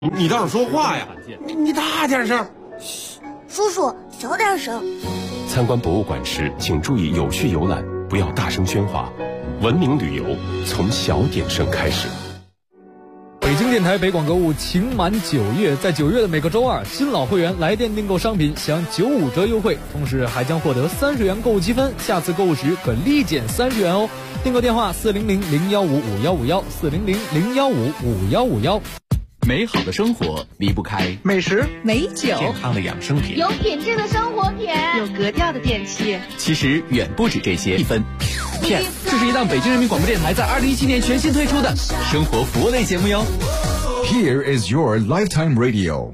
你倒是说话呀！你大点声。 叔叔，小点声。 参观博物馆时，请注意有序游览，不要大声喧哗。文明旅游从小点声开始。 北京电台北广购物情满9月，在9月的每个周二，新老会员来电订购商品享95折优惠，同时还将获得30元购物积分，下次购物时可立减30元哦。订购电话400-015-5151，400-015-5151。 美好的生活离不开美食、 美酒、健康的养生品， 有品质的生活品， 有格调的电器。 其实远不止这些。1分片，这是一档北京人民广播电台在2017年全新推出的生活服务类节目哟。 Here is your lifetime radio。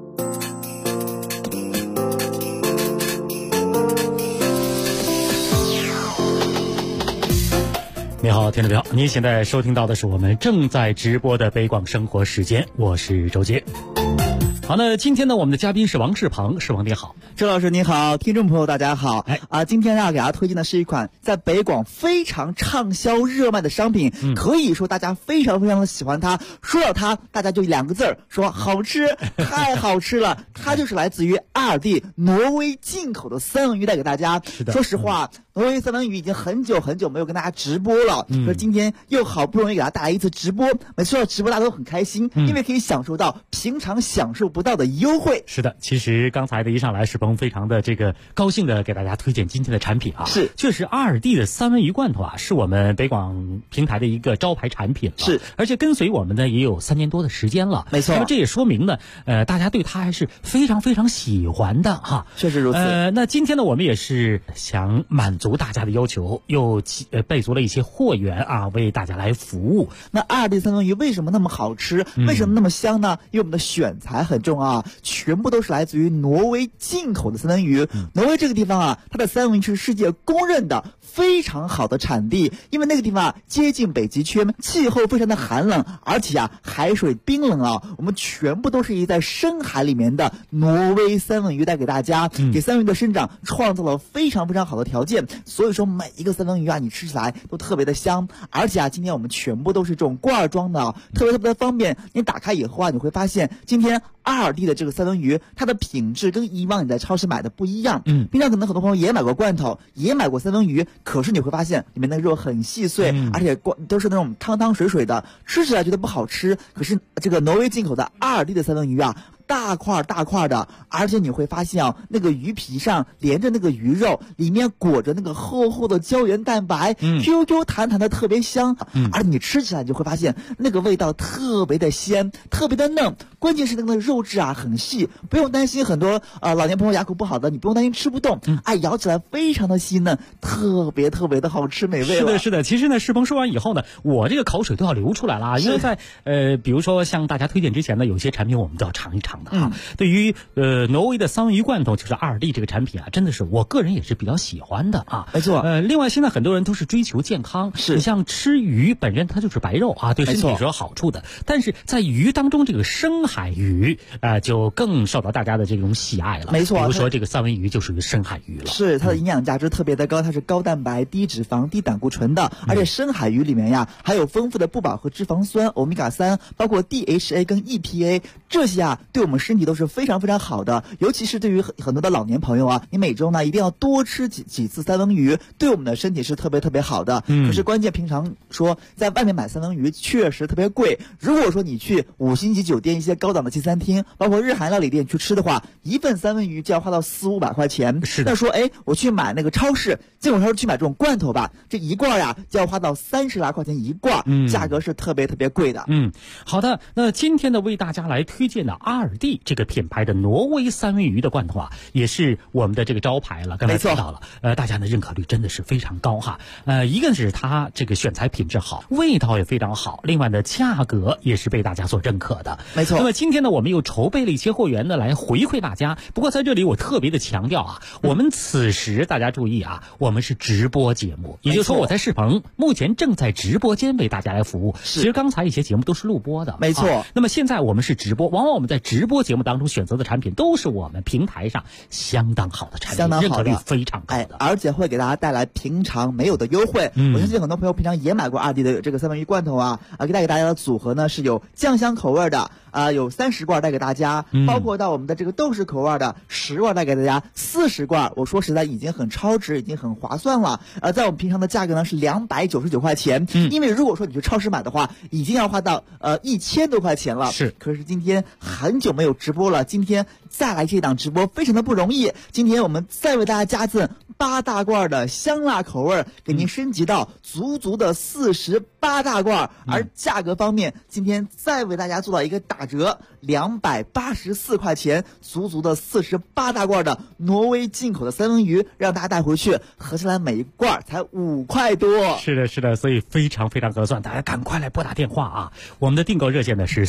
你好，听众朋友，您现在收听到的是我们正在直播的北广生活时间，我是周杰。好，那今天呢，我们的嘉宾是王世鹏，世鹏你好。 周老师你好，听众朋友大家好。今天给大家推荐的是一款在北广非常畅销热卖的商品，可以说大家非常非常的喜欢它。说到它，大家就2个字儿，说好吃，太好吃了。它就是来自于2D挪威进口的三文鱼带给大家。 是的， 说实话，挪威三文鱼已经很久没有跟大家直播了，说今天又好不容易给大家带来一次直播，每次到直播大家都很开心，因为可以享受到平常享受不到的优惠。 是的，其实刚才的一上来，世鹏非常的高兴的给大家推荐今天的产品啊。 是， 确实2D的三文鱼罐头啊，是我们北广平台的一个招牌产品了。 是， 而且跟随我们呢也有3年多的时间了。 没错。 那么这也说明呢，大家对它还是非常非常喜欢的哈。 确实如此。 那今天呢，我们也是想满足大家的要求，又备足了一些货源啊，为大家来服务。 那2D三文鱼为什么那么好吃？为什么那么香呢？因为我们的选材很重啊，全部都是来自于挪威进口的三文鱼。挪威这个地方啊，它的三文鱼是世界公认的非常好的产地，因为那个地方接近北极圈，气候非常的寒冷，而且海水冰冷啊。我们全部都是以在深海里面的挪威三文鱼带给大家，给三文鱼的生长创造了非常非常好的条件。所以说每一个三文鱼啊，你吃起来都特别的香，而且今天我们全部都是这种罐装的，特别的方便。你打开以后你会发现今天2D的这个三文鱼，它的品质跟以往你在超市买的不一样。平常可能很多朋友也买过罐头，也买过三文鱼，可是你会发现里面的肉很细碎，而且都是那种汤水的，吃起来觉得不好吃。可是这个挪威进口的2D的三文鱼啊，大块的，而且你会发现那个鱼皮上连着那个鱼肉，里面裹着那个厚厚的胶原蛋白，QQ 弹的特别香，而你吃起来你就会发现那个味道特别的鲜，特别的嫩，关键是那个肉质啊很细，不用担心很多老年朋友牙口不好的，你不用担心吃不动，咬起来非常的细嫩，特别的好吃美味。 是的，其实呢，世鹏说完以后呢，我这个口水都要流出来了，因为在比如说向大家推荐之前呢，有些产品我们都要尝一尝。对于挪威的三文鱼罐头，就是 2D 这个产品啊，真的是我个人也是比较喜欢的啊。 没错。 另外现在很多人都是追求健康， 是你像吃鱼本身它就是白肉啊，对身体是有好处的。但是在鱼当中，这个深海鱼就更受到大家的这种喜爱了。 没错。 比如说这个三文鱼就属于深海鱼了。 是，它的营养价值特别的高，它是高蛋白、低脂肪、低胆固醇的，而且深海鱼里面呀还有丰富的不饱和脂肪酸欧米伽3，包括 DHA 跟 EPA， 这些对我们身体都是非常非常好的，尤其是对于很多的老年朋友啊，你每周呢一定要多吃几次三文鱼，对我们的身体是特别好的。可是关键平常说在外面买三文鱼确实特别贵，如果说你去5星级酒店一些高档的西餐厅，包括日韩料理店去吃的话，一份三文鱼就要花到400-500块钱。 是的。 那说我去买那个超市，进口超市去买这种罐头吧，这一罐呀就要花到30来块钱一罐，价格是特别贵的。 好的，那今天呢为大家来推荐的2D这个品牌的挪威三文鱼的罐头啊，也是我们的这个招牌了。刚才提到了，大家的认可率真的是非常高哈。一个是它这个选材品质好，味道也非常好，另外呢价格也是被大家所认可的。 没错。 那么今天呢，我们又筹备了一些货源呢来回馈大家。不过在这里我特别的强调啊，我们此时大家注意啊，我们是直播节目，也就是说我在世鹏目前正在直播间为大家来服务。其实刚才一些节目都是录播的。 没错。 那么现在我们是直播，往往我们在直播节目当中选择的产品都是我们平台上相当好的产品，认可率非常高的， 而且会给大家带来平常没有的优惠。我相信很多朋友平常也买过2D的这个三文鱼罐头啊，给大家的组合呢是有酱香口味的， 有30罐带给大家，包括到我们的这个豆豉口味的10罐带给大家，40罐，我说实在已经很超值，已经很划算了。在我们平常的价格呢是299块钱，因为如果说你去超市买的话，已经要花到1000多块钱了。 是， 可是今天很久没有直播了，今天再来这档直播非常的不容易。今天我们再为大家加赠8大罐的香辣口味，给您升级到足足的48大罐，而价格方面，今天再为大家做到一个打折，284块钱，足足的48大罐的挪威进口的三文鱼，让大家带回去，合起来每一罐才5块多。 是的，是的，所以非常非常合算，大家赶快来拨打电话啊！我们的订购热线呢是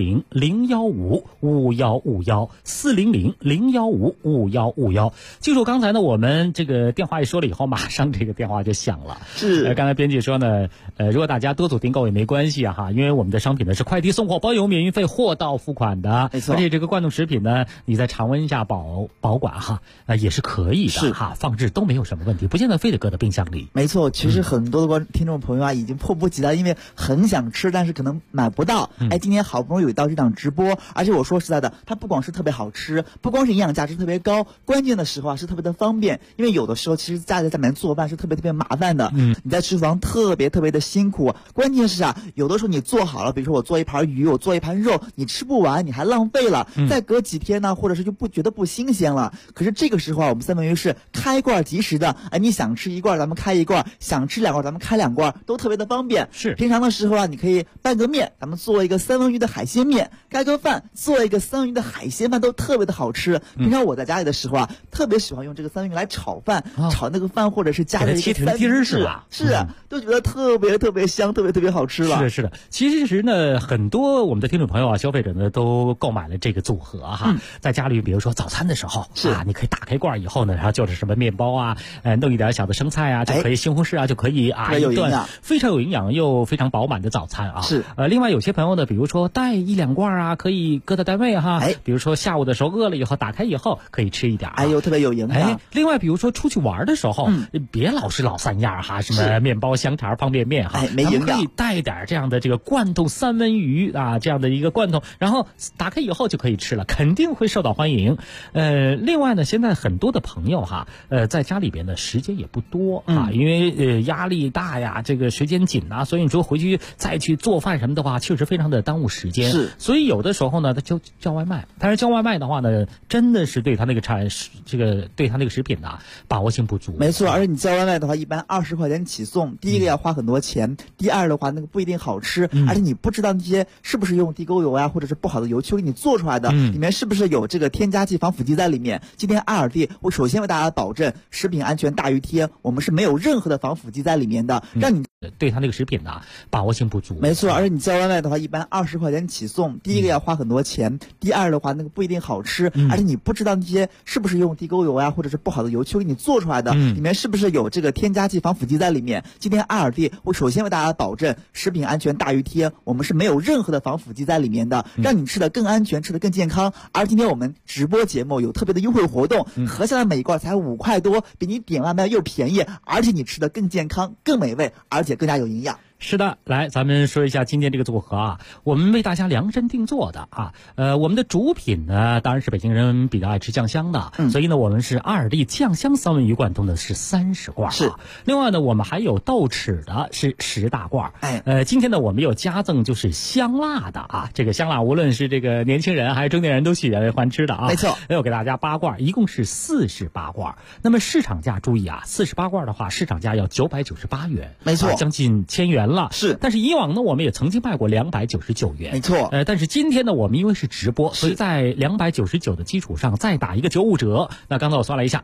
400-015-5151，400-015-5151。记住刚才呢，我们这个电话一说了以后，马上这个电话就响了。 是， 刚才编辑说呢，如果大家多组订购也没关系啊哈，因为我们的商品呢是快递送货包邮免运费，货到付款的， 没错。 而且这个罐头食品呢，你在常温下保管哈，也是可以的哈，放置都没有什么问题，不见得非得搁到冰箱里。 没错，其实很多的听众朋友啊，已经迫不及待，因为很想吃，但是可能买不到。今天好不容易有到这档直播，而且我说实在的，它不光是特别好吃，不光是营养价值特别高，关键的时候啊是特别的方便。因为有的时候其实家里在里面做饭是特别麻烦的，你在厨房特别的辛苦。关键是啊，有的时候你做好了，比如说我做一盘鱼，我做一盘肉，你吃不完，你还浪费了，再隔几天呢，或者是就觉得不新鲜了。可是这个时候啊，我们三文鱼是开罐即食的，你想吃一罐咱们开一罐，想吃2罐咱们开2罐，都特别的方便。 是， 平常的时候啊，你可以拌个面，咱们做一个三文鱼的海鲜面，盖个饭，做一个三文鱼的海鲜饭，都特别的好吃。平常我在家里的时候啊，特别喜欢用这个三文鱼来炒饭，炒那个饭，或者是加了一个三文鱼， 是吧？ 是啊，都觉得特别香，特别好吃了。 是的，是的。其实呢，很多我们的听众朋友啊，消费者呢都购买了这个组合哈，在家里比如说早餐的时候啊，你可以打开罐以后呢，然后就是什么面包啊，弄一点小的生菜啊，就可以西红柿啊，就可以啊，一顿非常有营养又非常饱满的早餐啊。 是。 另外有些朋友呢，比如说带1-2罐啊，可以搁到单位哈，比如说下午的时候饿了以后，打开以后可以吃一点， 特别有营养。 另外比如说出去玩的时候，别老是老三样哈，什么面包、香肠、方便面哈， 没营养， 可以带点这样的这个罐头三文鱼啊，这样的一个罐头，然后打开以后就可以吃了，肯定会受到欢迎。另外呢，现在很多的朋友哈，在家里边的时间也不多啊，因为压力大呀，这个时间紧啊，所以你说回去再去做饭什么的话，确实非常的耽误时间。 是， 所以有的时候呢，他就叫外卖，但是叫外卖的话呢，真的是对他那个对他那个食品呢，把握性不足。 没错，而且你叫外卖的话，一般20块钱起送，第一个要花很多钱，第二的话那个不一定好吃，而且你不知道那些是不是用地沟油啊，或者是不好的油漆给你做出来的，里面是不是有这个添加剂、防腐剂在里面。今天ALD我首先为大家保证食品安全大于天，我们是没有任何的防腐剂在里面的，让你对他那个食品呢把握性不足。 没错，而且你叫外卖的话，一般20块钱起送，第一个要花很多钱，第二的话那个不一定好吃，而且你不知道那些是不是用地沟油啊，或者是不好的油漆给你做出来的，里面是不是有这个添加剂、防腐剂在里面。今天ALD我首先为大家保证食品安全大于天，我们是没有任何的防腐剂在里面的，让你吃的更安全，吃的更健康。而今天我们直播节目有特别的优惠活动，合下来每一罐才5块多，比你点外卖又便宜，而且你吃的更健康、更美味，而且更加有营养。 是的，来，咱们说一下今天这个组合啊，我们为大家量身定做的啊。我们的主品呢，当然是北京人比较爱吃酱香的，所以呢，我们是ALD酱香三文鱼罐头呢是30罐， 是。 另外呢，我们还有豆豉的是10大罐。今天呢，我们有加赠就是香辣的啊，这个香辣无论是这个年轻人还是中年人都喜欢吃的啊。 没错， 有给大家8罐，一共是48罐。那么市场价注意啊，48罐的话，市场价要998元， 没错， 将近1000元了。 是， 但是以往呢，我们也曾经卖过299元， 没错。 但是今天呢，我们因为是直播，所以在299的基础上再打一个95折。那刚才我算了一下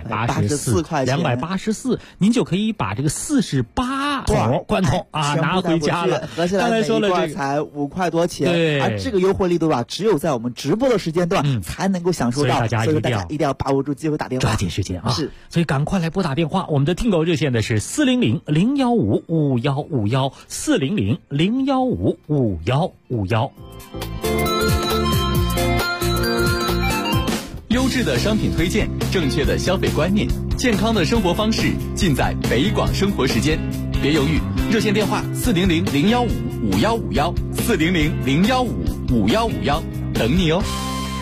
，284 块钱 ，284，您就可以把这个48桶罐头拿回家了。 合起来每一罐才5块多钱， 对。 而这个优惠力度啊，只有在我们直播的时间段才能够享受到，所以大家一定要把握住机会打电话， 抓紧时间啊！ 是， 所以赶快来拨打电话。我们的订购热线的是400-015-5151，400-015-5151。 优质的商品推荐，正确的消费观念，健康的生活方式，尽在北广生活时间。别犹豫，热线电话400-015-5151，400-015-5151。 5151，等你哦。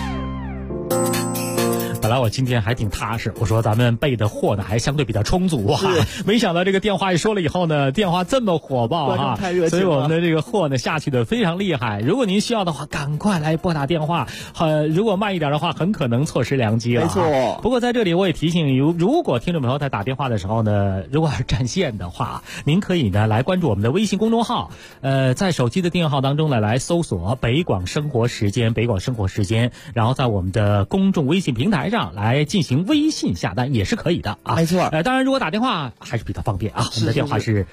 本来我今天还挺踏实，我说咱们备的货呢还相对比较充足啊，没想到这个电话一说了以后呢，电话这么火爆哈，所以我们的这个货呢下去的非常厉害。如果您需要的话，赶快来拨打电话，如果慢一点的话，很可能错失良机了。 没错。 不过在这里我也提醒，如果听众朋友在打电话的时候呢，如果是占线的话，您可以呢来关注我们的微信公众号，在手机的订阅号当中呢来搜索北广生活时间，北广生活时间，然后在我们的公众微信平台上来进行微信下单也是可以的啊。 没错。 当然如果打电话还是比较方便啊，我们的电话是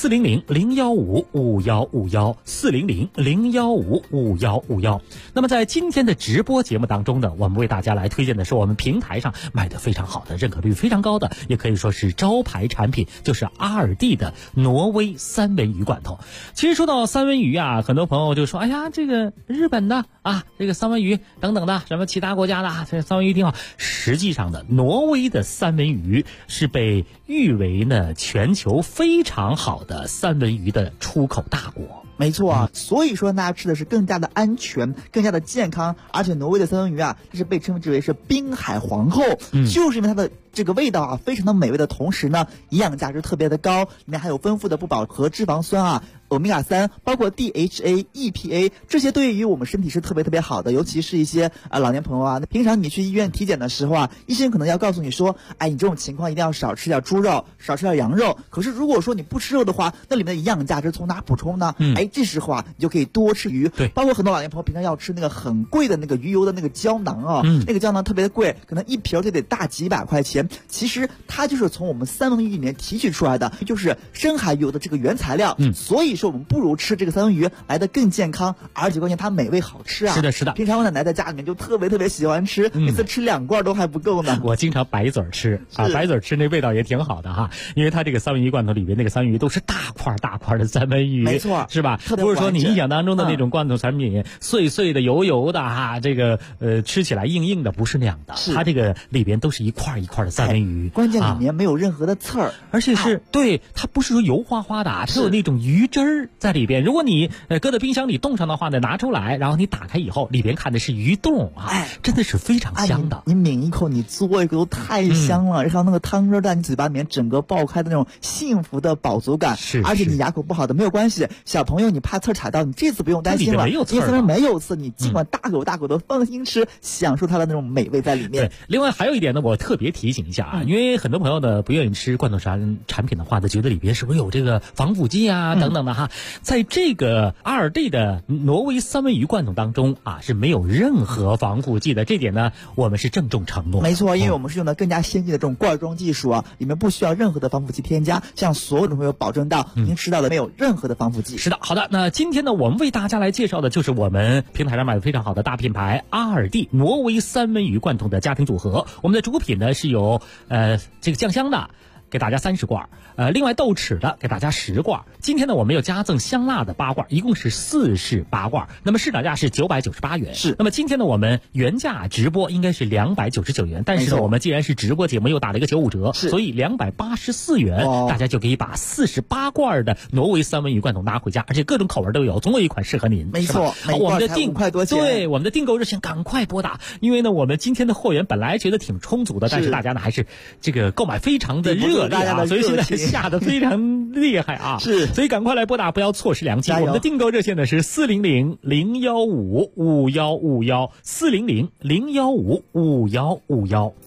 400-015-5151，400-015-5151。那么在今天的直播节目当中呢，我们为大家来推荐的是我们平台上卖的非常好的、认可率非常高的，也可以说是招牌产品，就是阿尔蒂的挪威三文鱼罐头。其实说到三文鱼啊，很多朋友就说，哎呀，这个日本的啊，这个三文鱼等等的，什么其他国家的啊，这三文鱼挺好。实际上呢，挪威的三文鱼是被誉为呢全球非常好的三文鱼的出口大国。 没错啊，所以说大家吃的是更加的安全，更加的健康，而且挪威的三文鱼啊，这是被称之为是滨海皇后，就是因为它的这个味道啊非常的美味的同时呢，营养价值特别的高，里面还有丰富的不饱和脂肪酸啊、欧米伽3，包括 DHA、EPA， 这些对于我们身体是特别好的，尤其是一些老年朋友啊，平常你去医院体检的时候啊，医生可能要告诉你说，哎，你这种情况一定要少吃点猪肉，少吃点羊肉。可是如果说你不吃肉的话，那里面的营养价值从哪补充呢？这时候啊，你就可以多吃鱼。 对， 包括很多老年朋友平常要吃那个很贵的那个鱼油的那个胶囊啊，那个胶囊特别的贵，可能一瓶就得大几百块钱。其实它就是从我们三文鱼里面提取出来的，就是深海鱼油的这个原材料。所以说我们不如吃这个三文鱼来的更健康，而且关键它美味好吃啊。 是的，是的。 平常我奶奶在家里面就特别喜欢吃，每次吃2罐都还不够呢。 我经常白嘴吃啊，白嘴吃那味道也挺好的哈，因为它这个三文鱼罐头里面那个三文鱼都是大块的三文鱼， 没错， 是吧？不是说你印象当中的那种罐头产品，碎碎的、油的哈，这个吃起来硬的，不是那样的。它这个里边都是一块一块的三文鱼， 关键里面没有任何的刺儿， 而且是对它不是说油花花的，它有那种鱼汁儿在里边。如果你搁在冰箱里冻上的话呢，拿出来，然后你打开以后，里边看的是鱼冻啊，真的是非常香的。 你抿一口，你嘬一口都太香了，然后那个汤汁在你嘴巴里面整个爆开的那种幸福的饱足感。 是， 而且你牙口不好的没有关系，小朋友你怕刺卡到，你这次不用担心了，因为三文没有刺，你尽管大口的放心吃，享受它的那种美味在里面。 对，另外还有一点呢，我特别提醒一下啊，因为很多朋友呢不愿意吃罐头产品的话呢，觉得里边是不是有这个防腐剂啊等等的哈，在这个阿尔蒂的挪威三文鱼罐头当中啊是没有任何防腐剂的，这点呢我们是郑重承诺。 没错，因为我们是用的更加先进的这种罐装技术啊，里面不需要任何的防腐剂添加，向所有的朋友保证到您吃到的没有任何的防腐剂。 是的，好的，那今天呢我们为大家来介绍的就是我们平台上买的非常好的大品牌阿尔蒂挪威三文鱼罐头的家庭组合。我们的主品呢是有这个酱香的，给大家30罐，另外豆豉的给大家10罐。今天呢，我们又加赠香辣的8罐，一共是48罐。那么市场价是998元。 是。 那么今天呢，我们原价直播应该是299元，但是呢，我们既然是直播节目，又打了一个95折，所以284元，大家就可以把48罐的挪威三文鱼罐头拿回家，而且各种口味都有，总有一款适合您。 没错， 好，我们的 5块多钱。 对，我们的订购热线赶快拨打，因为呢，我们今天的货源本来觉得挺充足的，但是大家呢还是这个购买非常的热烈啊，所以现在下的非常厉害啊， 是， 所以赶快来拨打，不要错失良机。我们的订购热线呢是400-015-5151，400-015-5151。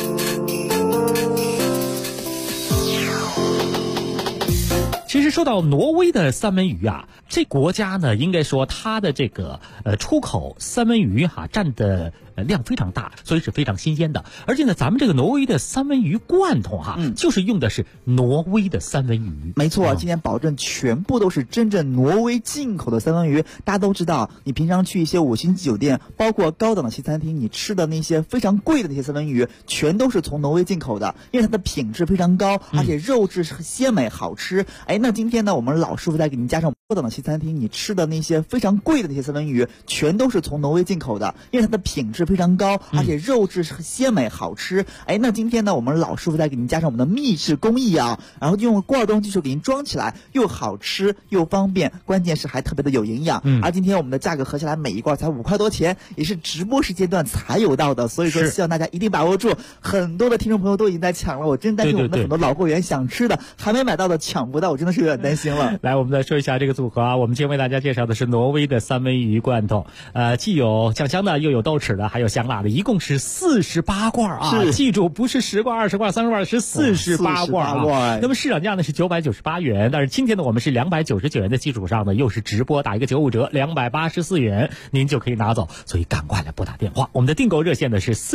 其实说到挪威的三文鱼啊，这国家呢，应该说它的这个出口三文鱼占的量非常大，所以是非常新鲜的。而且呢，咱们这个挪威的三文鱼罐头就是用的是挪威的三文鱼。 没错，今天保证全部都是真正挪威进口的三文鱼。大家都知道，你平常去一些5星级酒店，包括高档的西餐厅，你吃的那些非常贵的那些三文鱼，全都是从挪威进口的，因为它的品质非常高，而且肉质是鲜美好吃。那今天呢，我们老师傅再给您加上到哪些餐厅，你吃的那些非常贵的那些三文鱼，全都是从挪威进口的，因为它的品质非常高，而且肉质鲜美好吃。那今天呢，我们老师傅再给您加上我们的秘制工艺啊，然后用罐装技术给您装起来，又好吃又方便，关键是还特别的有营养。而今天我们的价格合起来每一罐才5块多钱，也是直播时间段才有到的，所以说希望大家一定把握住。很多的听众朋友都已经在抢了，我真担心我们的很多老会员想吃的还没买到的抢不到，我真的是有点担心了。 来，我们再说一下这个组合啊，我们今天为大家介绍的是挪威的三文鱼罐头，既有酱香的，又有豆豉的，还有香辣的，一共是48罐啊！记住，不是10罐、20罐、30罐，是48罐啊！那么市场价呢是998元，但是今天呢我们是299元的基础上呢，又是直播打一个95折，284元，您就可以拿走。所以赶快来拨打电话，我们的订购热线呢是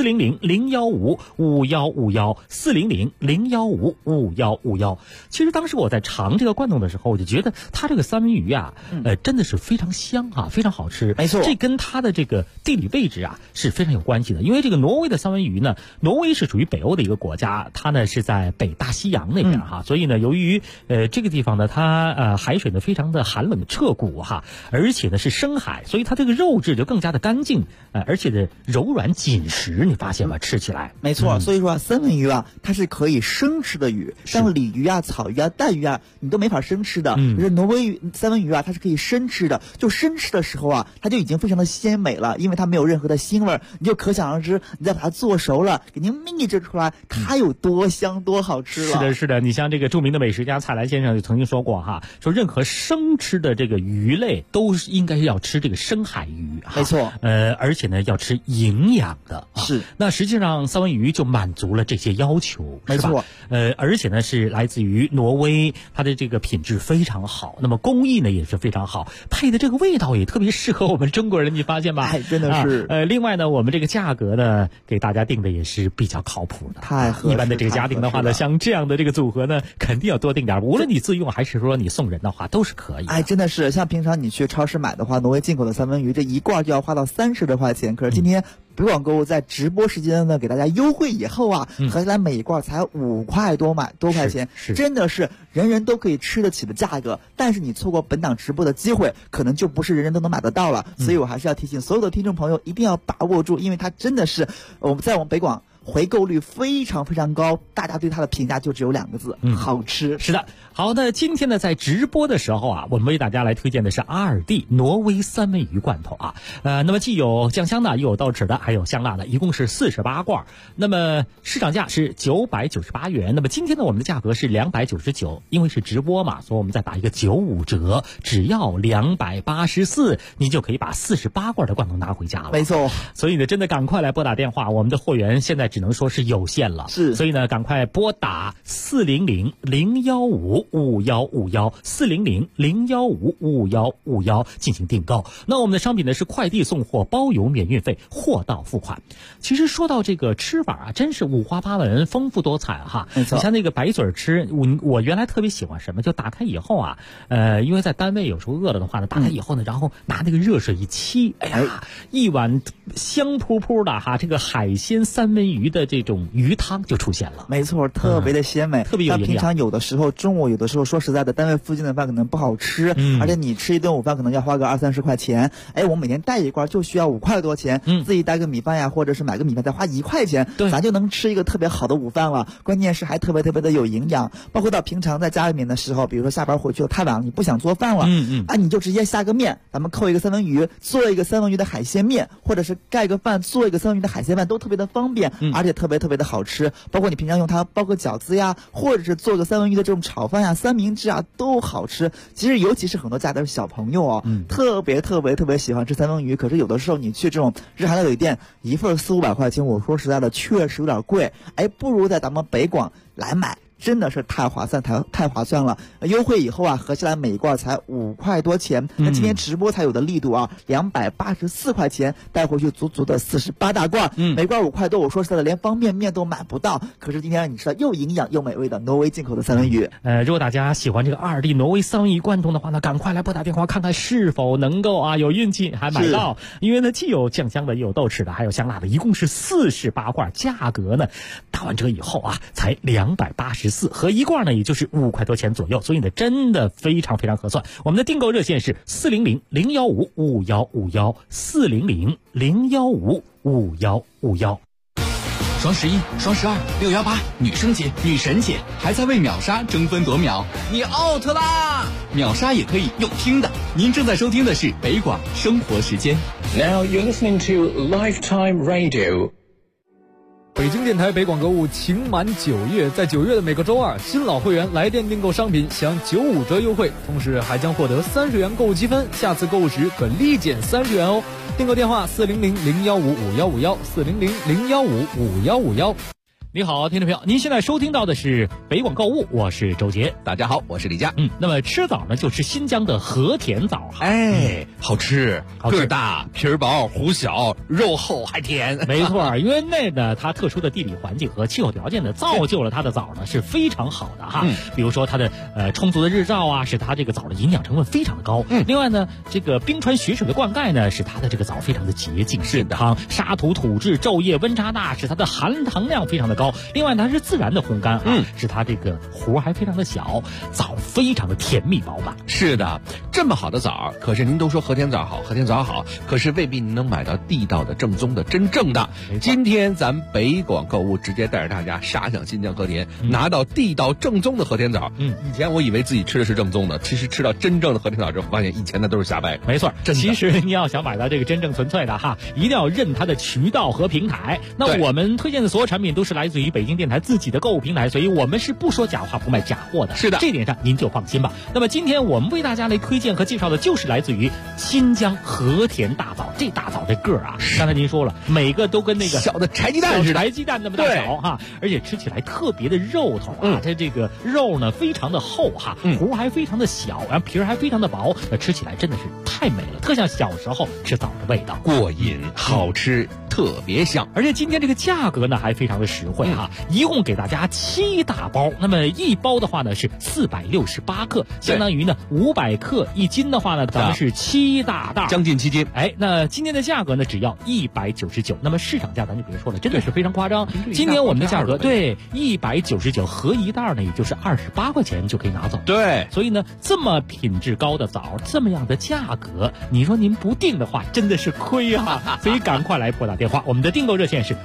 400-015-5151，400-015-5151。其实当时我在尝这个罐头的时候，我就觉得它这个三文鱼啊，真的是非常香啊，非常好吃。 没错， 这跟它的这个地理位置啊是非常有关系的。因为这个挪威的三文鱼呢，挪威是属于北欧的一个国家，它呢是在北大西洋那边哈，所以呢，由于这个地方呢，它海水呢非常的寒冷彻骨哈，而且呢是深海，所以它这个肉质就更加的干净，而且呢柔软紧实，你发现吗？吃起来没错，所以说三文鱼啊，它是可以生吃的鱼，像鲤鱼啊、草鱼啊、带鱼啊，你都没法生吃的。可是挪威鱼、三文鱼啊，它是可以生吃的。就生吃的时候啊，它就已经非常的鲜美了，因为它没有任何的腥味，你就可想而知，你再把它做熟了，给您秘制出来，它有多香多好吃了。 是的，是的，你像这个著名的美食家蔡澜先生就曾经说过哈，说任何生吃的这个鱼类都是应该要吃这个深海鱼， 没错， 而且呢要吃营养的。 是， 那实际上三文鱼就满足了这些要求， 没错。 而且呢是来自于挪威，它的这个品质非常好，那么工艺呢也是非常好，配的这个味道也特别适合我们中国人，你发现吧？ 真的是。 另外呢，我们这个价格呢给大家定的也是比较靠谱的， 太合适。 一般的这个家庭的话呢，像这样的这个组合呢，肯定要多定点，无论你自用还是说你送人的话，都是可以的。 真的是，像平常你去超市买的话，挪威进口的三文鱼这一罐就要花到30多块钱，可是今天北广购物在直播时间呢给大家优惠以后啊，合起来每一罐才5块多块钱，真的是人人都可以吃得起的价格。但是你错过本档直播的机会，可能就不是人人都能买得到了。所以我还是要提醒所有的听众朋友一定要把握住，因为它真的是我们北广回购率非常非常高，大家对它的评价就只有2个字，好吃。 是的，好的，今天呢在直播的时候啊，我们为大家来推荐的是阿尔蒂挪威三文鱼罐头啊，那么既有酱香的，又有豆豉的，还有香辣的，一共是48罐，那么市场价是998元，那么今天呢我们的价格是299，因为是直播嘛，所以我们再打一个95折，只要284，您就可以把48罐的罐头拿回家了。 没错， 所以呢真的赶快来拨打电话，我们的货源现在只能说是有限了，所以呢赶快拨打400-015-5151，400-015-5151进行订购。那我们的商品呢是快递送货，包邮免运费，货到付款。其实说到这个吃法啊，真是五花八门，丰富多彩哈。你像那个白嘴吃，我原来特别喜欢什么，就打开以后啊，因为在单位有时候饿了的话呢，打开以后呢，然后拿那个热水一沏，哎呀，一碗香扑扑的哈，这个海鲜三文鱼的这种鱼汤就出现了。 没错，特别的鲜美， 特别有营养。 平常有的时候中午有的时候说实在的，单位附近的饭可能不好吃，而且你吃一顿午饭可能要花个20-30块钱，我每天带一罐就需要5块多钱，自己带个米饭呀，或者是买个米饭再花1块钱，咱就能吃一个特别好的午饭了。关键是还特别特别的有营养，包括到平常在家里面的时候，比如说下班回去太晚了，你不想做饭了，你就直接下个面，咱们扣一个三文鱼，做一个三文鱼的海鲜面，或者是盖个饭做一个三文鱼的海鲜饭，都特别的方便，而且特别特别的好吃。包括你平常用它包个饺子呀，或者是做个三文鱼的这种炒饭呀、三明治啊，都好吃。其实尤其是很多家的小朋友特别特别特别喜欢吃三文鱼，可是有的时候你去这种日韩料理店，一份400-500块钱，我说实在的确实有点贵，不如在咱们北广来买。真的是太划算，太划算了！优惠以后啊，合起来每一罐才5块多钱。那今天直播才有的力度啊，284块钱带回去足足的48大罐，每罐5块多。我说实在的，连方便面都买不到。可是今天让你吃到又营养又美味的挪威进口的三文鱼。 如果大家喜欢这个阿尔蒂挪威三文鱼罐头的话呢，赶快来拨打电话看看是否能够有运气还买到。因为呢，既有酱香的，也有豆豉的，还有香辣的，一共是48罐，价格呢打完折以后啊，才284。 14，合一罐呢也就是5块多钱左右，所以呢真的非常非常合算。我们的订购热线是400-015-5151，400-015-5151。 双11、双12、618，女生节、女神节，还在为秒杀争分夺秒，你 out 啦！秒杀也可以用听的。您正在收听的是北广生活时间。 Now you're listening to Lifetime Radio。 北京电台北广购物情满9月，在9月的每个周二，新老会员来电订购商品享95折优惠，同时还将获得30元购物积分，下次购物时可立减30元哦。订购电话400-015-5151，400-015-5151。 你好，听众朋友，您现在收听到的是北广购物，我是周杰。 大家好，我是李佳。 那么吃枣呢，就吃新疆的和田枣。 好吃，个儿大，皮儿薄，核小，肉厚还甜。 没错，因为那呢，它特殊的地理环境和气候条件呢，造就了它的枣呢是非常好的哈。比如说它的充足的日照啊，使它这个枣的营养成分非常的高。另外呢，这个冰川雪水的灌溉呢，使它的这个枣非常的洁净健康。沙土土质，昼夜温差大，使它的含糖量非常的高。另外呢，它是自然的烘干使它这个核还非常的小，枣非常的甜蜜饱满。 是的，这么好的枣，可是您都说和田枣好，和田枣好，可是未必您能买到地道的、正宗的、真正的。今天咱们北广购物直接带着大家杀向新疆和田，拿到地道正宗的和田枣。以前我以为自己吃的是正宗的，其实吃到真正的和田枣之后，发现以前的都是瞎掰。 没错，其实你要想买到这个真正纯粹的哈，一定要认它的渠道和平台。那我们推荐的所有产品都是来自于北京电台自己的购物平台，所以我们是不说假话、不卖假货的。 是的， 这点上您就放心吧。那么今天我们为大家来推荐和介绍的就是来自于新疆和田大枣。这大枣这个儿啊，刚才您说了，每个都跟那个小的柴鸡蛋似的， 柴鸡蛋那么大小哈，而且吃起来特别的肉头啊。它这个肉呢非常的厚哈，核还非常的小，然后皮儿还非常的薄，吃起来真的是太美了，特像小时候吃枣的味道， 过瘾，好吃。特别香， 而且今天这个价格呢还非常的实惠哈，一共给大家7大包，那么一包的话呢是468克，相当于呢500克1斤的话呢，咱们是7大袋， 将近7斤。 那今天的价格呢只要199，那么市场价咱就别说了，真的是非常夸张。今年我们的价格对199合一袋呢，也就是28块钱就可以拿走。 对， 所以呢这么品质高的枣，这么样的价格，你说您不定的话，真的是亏啊！所以赶快来拨打电话，我们的订购热线是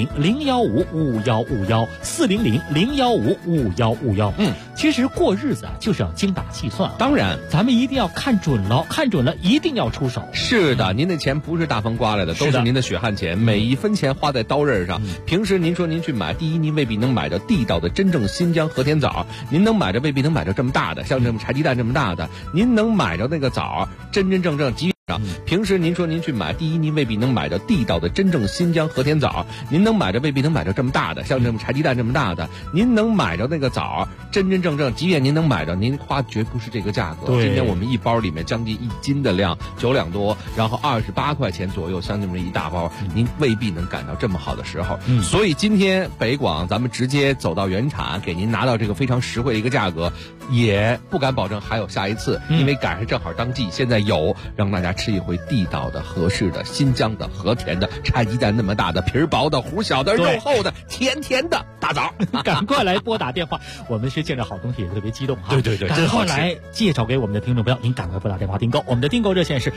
400-015-5151，400-015-5151。其实过日子啊，就是要精打细算。 当然， 咱们一定要看准了，看准了一定要出手。 是的，您的钱不是大风刮来的，都是您的血汗钱，每一分钱花在刀刃上。平时您说您去买，第一您未必能买到地道的真正新疆和田枣，您能买着未必能买着这么大的，像这么柴鸡蛋这么大的，您能买着那个枣真真正正几。平时您说您去买，第一您未必能买到地道的真正新疆和田枣，您能买着未必能买着这么大的，像这么柴鸡蛋这么大的，您能买着那个枣真真正正，即便您能买着，您花绝不是这个价格。今天我们一包里面将近1斤的量，9两多，然后28块钱左右，像这么一大包，您未必能赶到这么好的时候。所以今天北广咱们直接走到原产，给您拿到这个非常实惠的一个价格，也不敢保证还有下一次，因为赶上正好当季，现在有让大家吃一回地道的、合适的、新疆的、和田的、柴鸡蛋那么大的、皮儿薄的、核小的、肉厚的、甜甜的大枣。 赶快来拨打电话，我们是见着好东西也特别激动哈。 对， 赶快来介绍给我们的听众朋友，您赶快拨打电话订购。我们的订购热线是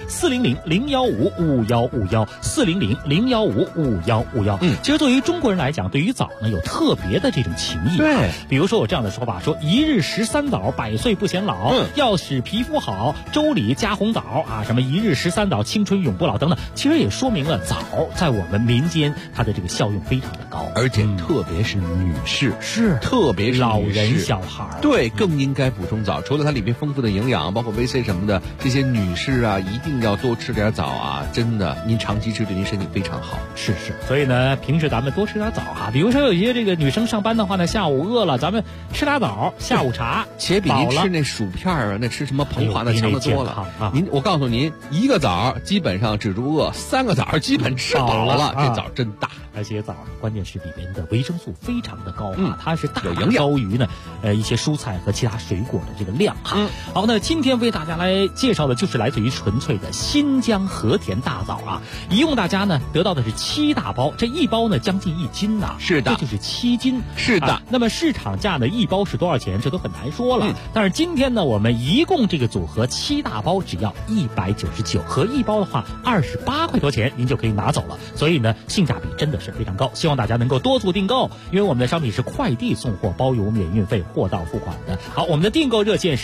400-015-5151，400-015-5151。其实对于中国人来讲，对于枣呢有特别的这种情谊。 对， 比如说有这样的说法，说1日食3枣，100岁不显老。要使皮肤好，粥里加红枣啊，什么1日食3枣，青春永不老等等，其实也说明了枣在我们民间它的这个效用非常的高， 而且特别是女士，特别是老人小孩， 对，更应该补充枣。除了它里面丰富的营养，包括维 C 什么的，这些女士啊一定要多吃点枣啊，真的，您长期吃对您身体非常好。 是，所以呢，平时咱们多吃点枣哈。比如说有一些这个女生上班的话呢，下午饿了，咱们吃俩枣，下午茶， 且比您吃那薯片啊，那吃什么膨化的强得多了。我告诉您，1 一个枣基本上止住饿，3个枣基本吃饱了。这枣真大， 而且枣关键是里面的维生素非常的高它是大有营养高于呢一些蔬菜和其他水果的这个量好，那今天为大家来介绍的就是来自于纯粹的新疆和田大枣一共大家呢得到的是7大包，这一包呢将近1斤是的， 这就是7斤。 是的， 那么市场价呢一包是多少钱？这都很难说了。但是今天呢，我们一共这个组合7大包只要199，合一包的话28块多钱，您就可以拿走了。所以呢，性价比真的是非常高，希望大家能够多做订购，因为我们的商品是快递送货，包邮免运费，货到付款的。好，我们的订购热线是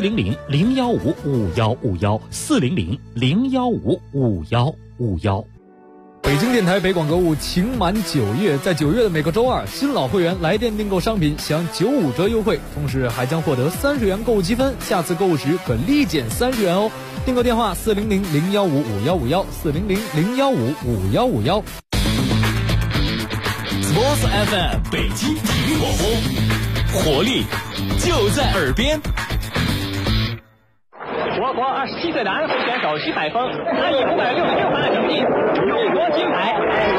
400-015-5151，400-015-5151。 北京电台北广购物晴满9月，在9月的每个周二，新老会员来电订购商品享95折优惠，同时还将获得30元购物积分，下次购物时可立减30元哦。订购电话400-015-5151，400-015-5151。 Sports FM 北京体育广播，活力就在耳边。 我国27岁的安徽选手徐海峰，他以566分的成绩勇夺金牌。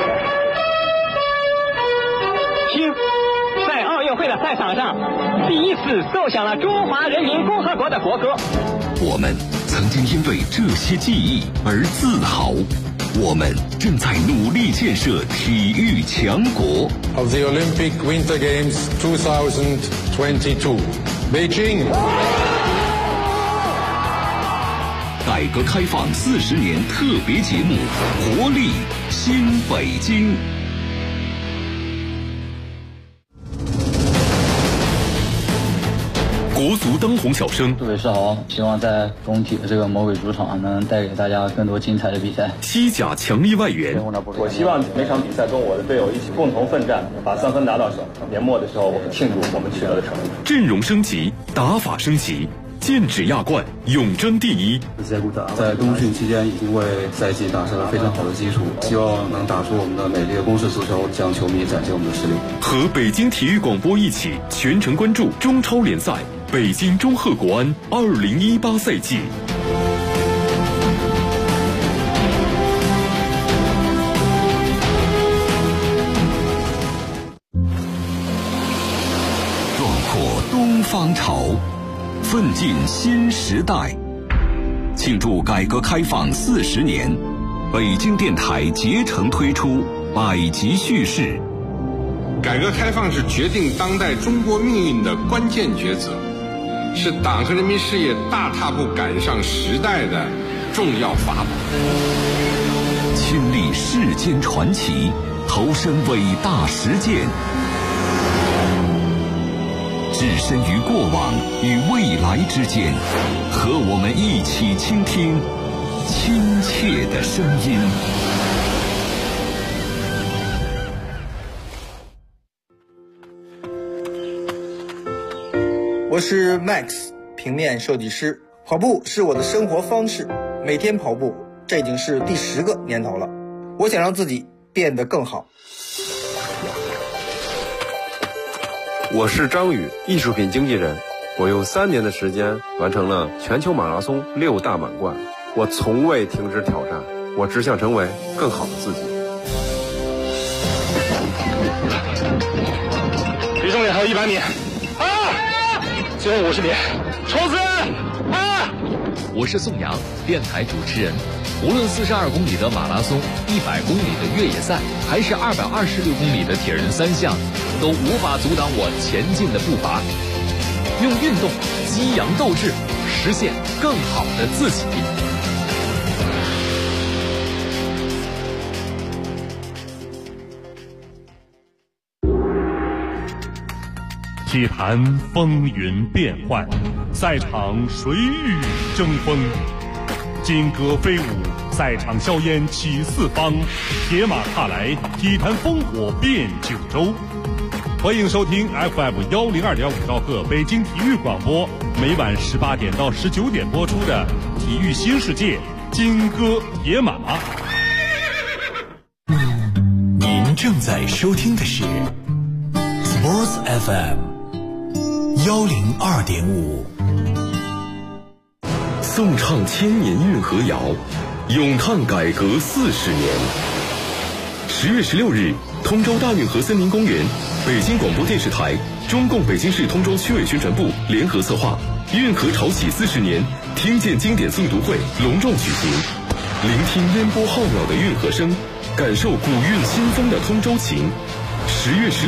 听，在奥运会的赛场上，第一次奏响了中华人民共和国的国歌。 我们曾经因为这些记忆而自豪，我们正在努力建设体育强国。 Of the Olympic Winter Games 2022, Beijing。 改革开放40年特别节目《活力新北京》。国足当红小生， 各位是好，希望在工体的这个魔鬼主场能带给大家更多精彩的比赛。 西甲强力外援， 我希望每场比赛跟我的队友一起共同奋战，把3分拿到手。年末的时候，我们庆祝我们取得的成绩。 阵容升级，打法升级。剑指亚冠，永争第一。 在冬训期间已经为赛季打下了非常好的基础，希望能打出我们的美丽的攻势足球，向球迷展现我们的实力。 和北京体育广播一起全程关注中超联赛北京中赫国安2018赛季。壮阔东方潮，奋进新时代，庆祝改革开放40年，北京电台竭诚推出百集叙事。 改革开放是决定当代中国命运的关键抉择，是党和人民事业大踏步赶上时代的重要法宝。 亲历世间传奇，投身伟大实践，置身于过往与未来之间，和我们一起倾听亲切的声音。 我是 Max， 平面设计师。跑步是我的生活方式，每天跑步，这已经是第10个年头了。我想让自己变得更好。 我是张宇，艺术品经纪人。我用3年的时间完成了全球马拉松6大满贯。我从未停止挑战，我只想成为更好的自己。 离终点还有100米，最后50米，冲刺！ 我是宋阳，电台主持人。无论42公里的马拉松、100公里的越野赛，还是226公里的铁人3项，都无法阻挡我前进的步伐。用运动激扬斗志，实现更好的自己。 体坛风云变幻，赛场谁与争锋？金戈飞舞，赛场硝烟起四方，铁马踏来，体坛烽火遍九州。欢迎收听 FM 102.5兆赫北京体育广播，每晚18点到19点播出的《体育新世界》金戈铁马。 您正在收听的是 Sports FM 102.5。 颂唱千年运河谣， 咏叹改革40年。10月16日，通州大运河森林公园，北京广播电视台、中共北京市通州区委宣传部联合策划运河潮起40年听见经典诵读会隆重举行，聆听烟波浩渺的运河声，感受古韵新风的通州情。10月16